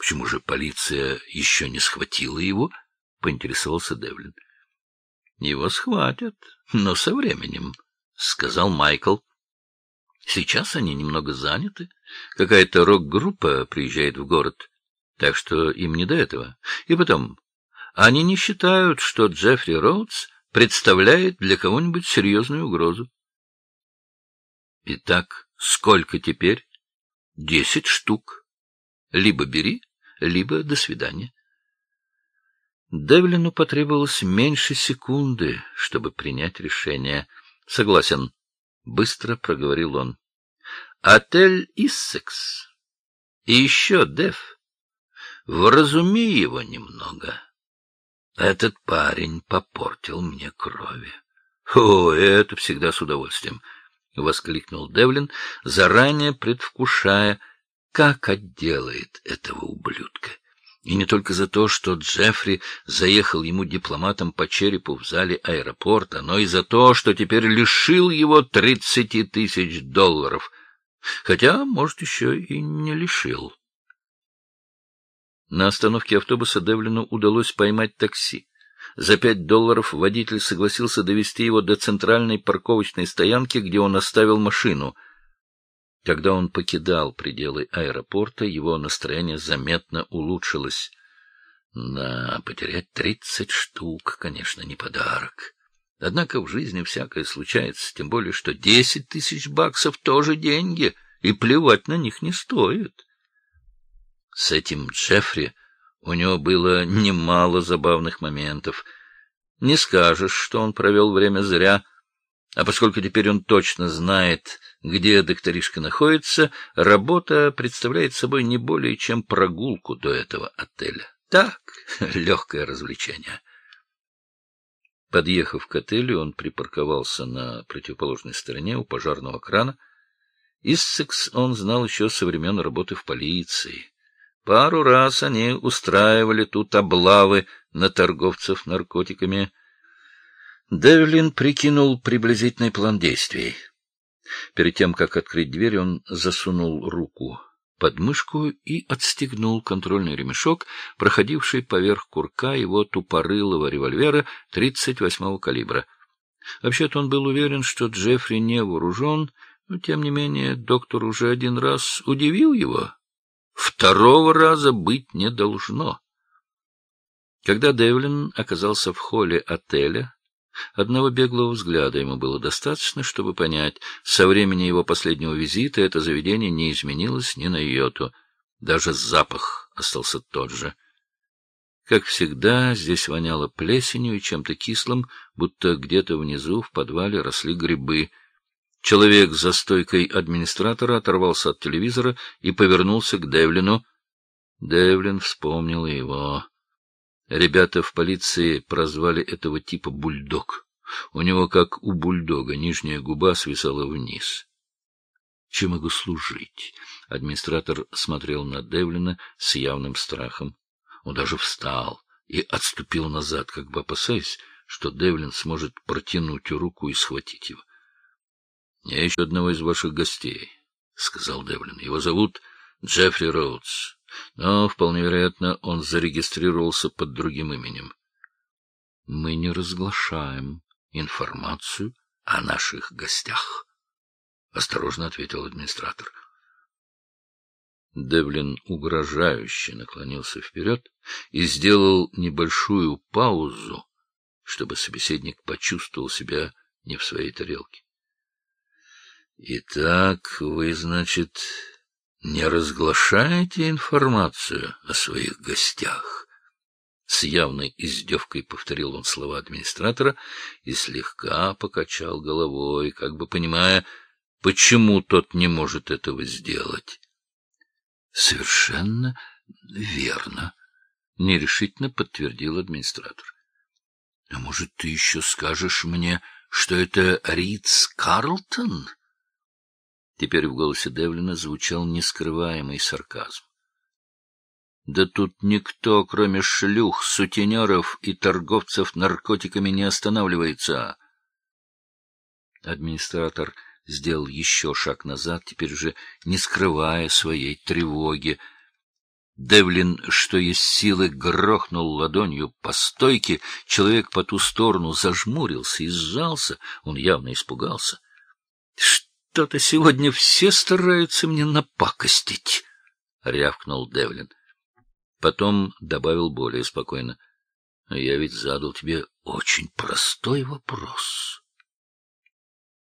— Почему же полиция еще не схватила его? — поинтересовался Девлин. — Его схватят, но со временем, — сказал Майкл. — Сейчас они немного заняты. Какая-то рок-группа приезжает в город, так что им не до этого. И потом, они не считают, что Джеффри Роудс представляет для кого-нибудь серьезную угрозу. — Итак, сколько теперь? 10 штук. Либо бери, либо до свидания. Девлину потребовалось меньше секунды, чтобы принять решение. — Согласен, — быстро проговорил он. — Отель «Иссекс». И еще, Дев, вразуми его немного. Этот парень попортил мне крови. — О, это всегда с удовольствием, — воскликнул Девлин, заранее предвкушая, как отделает этого ублюдка. И не только за то, что Джеффри заехал ему дипломатом по черепу в зале аэропорта, но и за то, что теперь лишил его 30 тысяч долларов. Хотя, может, еще и не лишил. На остановке автобуса Девлину удалось поймать такси. За $5 водитель согласился довезти его до центральной парковочной стоянки, где он оставил машину. Когда он покидал пределы аэропорта, его настроение заметно улучшилось. Да, потерять 30 штук, конечно, не подарок. Однако в жизни всякое случается, тем более, что 10 тысяч баксов тоже деньги, и плевать на них не стоит. С этим Джеффри у него было немало забавных моментов. Не скажешь, что он провел время зря. А поскольку теперь он точно знает, где докторишка находится, работа представляет собой не более чем прогулку до этого отеля. Так, легкое развлечение. Подъехав к отелю, он припарковался на противоположной стороне у пожарного крана. Иссекс он знал еще со времен работы в полиции. Пару раз они устраивали тут облавы на торговцев наркотиками. Девлин прикинул приблизительный план действий. Перед тем, как открыть дверь, он засунул руку под мышку и отстегнул контрольный ремешок, проходивший поверх курка его тупорылого револьвера 38-го калибра. Вообще-то он был уверен, что Джеффри не вооружен, но, тем не менее, доктор уже один раз удивил его. Второго раза быть не должно. Когда Девлин оказался в холле отеля, одного беглого взгляда ему было достаточно, чтобы понять, со времени его последнего визита это заведение не изменилось ни на йоту. Даже запах остался тот же. Как всегда, здесь воняло плесенью и чем-то кислым, будто где-то внизу в подвале росли грибы. Человек за стойкой администратора оторвался от телевизора и повернулся к Девлину. Девлин вспомнил его. Ребята в полиции прозвали этого типа «бульдог». У него, как у бульдога, нижняя губа свисала вниз. — Чем могу служить? Администратор смотрел на Девлина с явным страхом. Он даже встал и отступил назад, как бы опасаясь, что Девлин сможет протянуть руку и схватить его. — Я ищу одного из ваших гостей, — сказал Девлин. — Его зовут Джеффри Роудс. Но, вполне вероятно, он зарегистрировался под другим именем. — Мы не разглашаем информацию о наших гостях, — осторожно ответил администратор. Девлин угрожающе наклонился вперед и сделал небольшую паузу, чтобы собеседник почувствовал себя не в своей тарелке. — Итак, вы, значит, не разглашаете информацию о своих гостях? С явной издевкой повторил он слова администратора и слегка покачал головой, как бы понимая, почему тот не может этого сделать. — Совершенно верно, — нерешительно подтвердил администратор. — А может, ты еще скажешь мне, что это Ритц-Карлтон? Теперь в голосе Девлина звучал нескрываемый сарказм. — Да тут никто, кроме шлюх, сутенеров и торговцев наркотиками, не останавливается. Администратор сделал еще шаг назад, теперь уже не скрывая своей тревоги. Девлин, что есть силы, грохнул ладонью по стойке. Человек по ту сторону зажмурился и сжался. Он явно испугался. — Что-то сегодня все стараются мне напакостить, — рявкнул Девлин. Потом добавил более спокойно. — Я ведь задал тебе очень простой вопрос.